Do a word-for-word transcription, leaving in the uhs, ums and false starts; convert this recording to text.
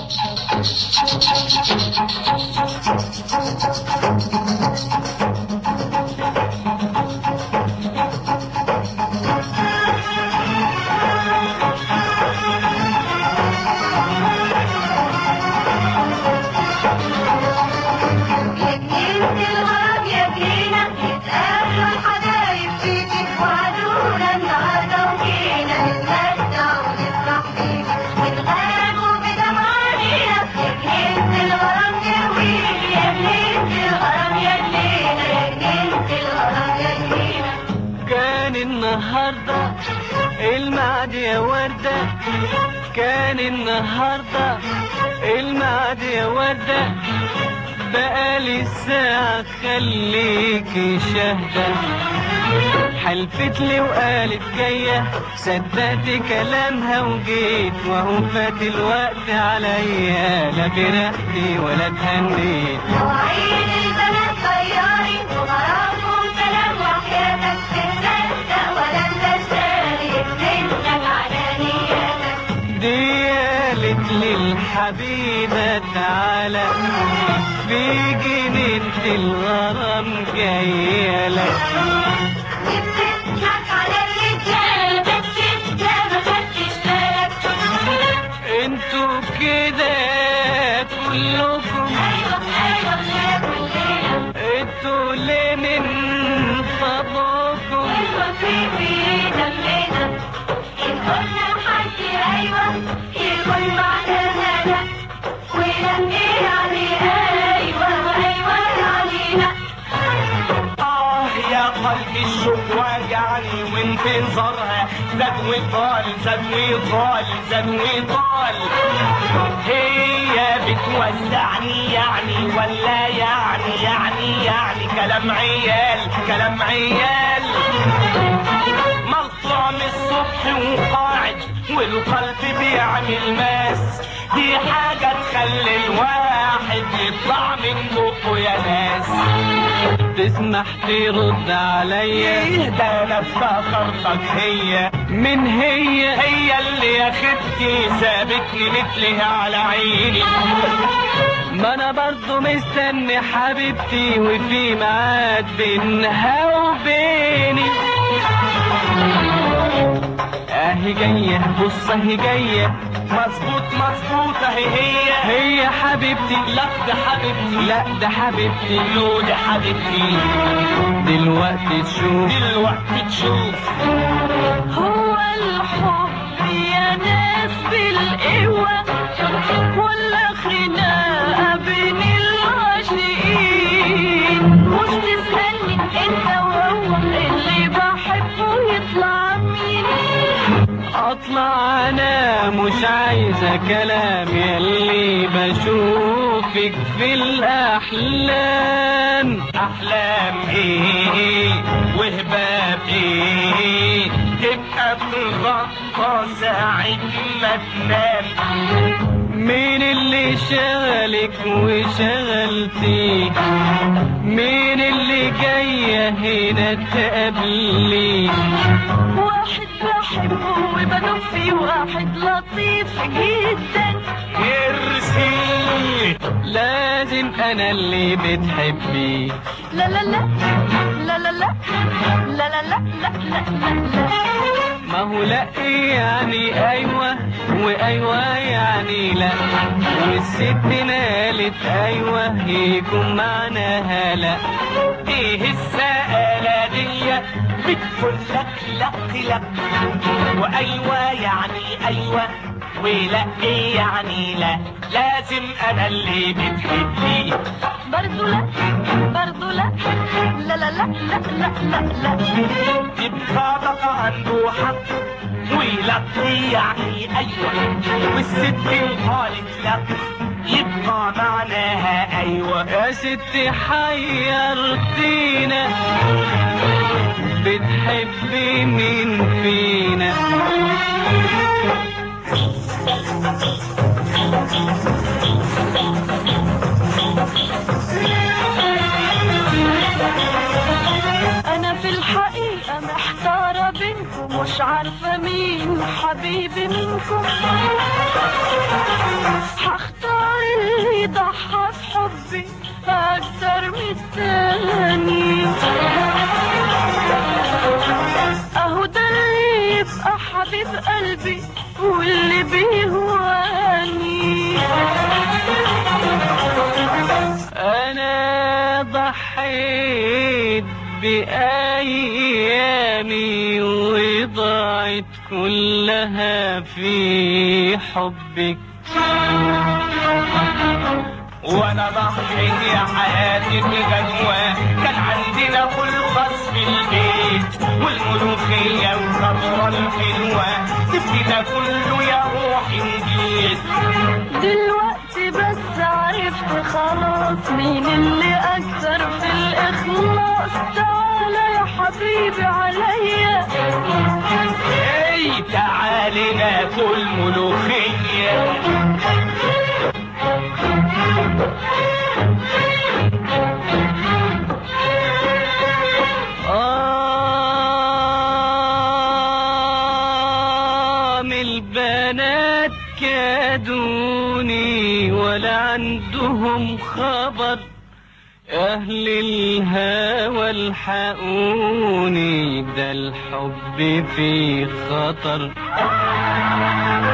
النهاردة الميعاد يا وردة، كان النهاردة الميعاد يا وردة، بقالي ساعة خليكي شاهدة. حلفت لي وقالت جاية، صدقت كلامها وجيت، وهو فات الوقت عليا، لا فرحتي ولا اتهنيت. مواعيد البنات طياري وغرامهم سلام وحياتك، تصدق ولا تشتري منك على نياتك. دي قالت للحبيبة تعالى، في جنينة الغرام جاية لك. بتضحك على الرجالة بس انت ما خدتش بالك. انتوا كده كلكم، ايوه ايوه يا كلنا، انتوا ليه من فضلكم؟ ايوه في في دمنا، ان قلنا حد ايوه يكون معناها لا، ولا ايه يعني ايوه وايوه يعني لا. آه يا قلبي الشوق واجعني، وانتظارها زاد وطال زاد وطال زاد وطال. هي بتوزعني يعني ولا يعني يعني يعني كلام عيال كلام عيال. مقطوع من الصبح وقاعد والقلب بيعمل ماس، دي حاجة تخلي الواحد يطلع من بقه يا ناس. تسمح ترد عليا؟ ده انا افتكرتك هي من هي هي اللي يا خدتي سابتني مثلها على عيني. ما انا برضو مستني حبيبتي وفي ميعاد بينها وبيني. اهي جاية بص اهي جاية، مظبوط مظبوط اهي هي هي حبيبتي. لا ده حبيبتي، لا ده حبيبتي، لو ده حبيبتي. دلوقتي تشوف دلوقتي تشوف هو الحب يا ناس بالقوة ولا خناقة بين العاشقين؟ مش تسألني انت وهو اللي بحبه يطلع مين؟ اطلع انا مش عايزة كلام، ياللي بشوفك في الاحلام. احلام ايه وهباب ايه، تبقى بتغطى ساعة ما تنام. مين اللي شغلك وشغلتي؟ مين اللي جاية هنا تقابلي؟ واحد بحبه وبدوب فيه، واحد لطيف جدا. ارسي لازم انا اللي بتحبي. لا لا لا لا لا لا لا لا لا لا لا لا. ما هو لا يعني ايوه وايوه يعني لا، والست نالت ايوه يكون معناها لا. ايه السآلة دي بتقول لك لا لا، وايوه يعني ايوه ولا ايه يعني لا. لازم انا اللي بتحبي. برضو لا برضو لا لا لا لا لا لا لا لا. يبقى بقى عنده حق، ولا يعني ايوه، والست قالت لا يبقى معناها ايوه. يا ستي حيرتينا، بتحبي مين فينا؟ انا في الحقيقة محتارة بينكم، مش عارفة مين حبيبي منكم. هختار قلبي واللي بيهواني. أنا ضحيت بأيامي وضاعت كلها في حبك. وانا ضحيت يا حياتي بغنوة، كان عندنا خلقص في البيت والملوخية والخضرة الحلوة، تبكي ده كله يا روحي نجيت. دلوقتي بس عرفت خلاص مين اللي أكثر في الإخلاص. تعالى يا حبيبي عليا، اي تعالي ناكل ملوخية. آه من البنات كادوني ولا عندهم خبر، أهل الهوى الحقوني ده الحب في خطر.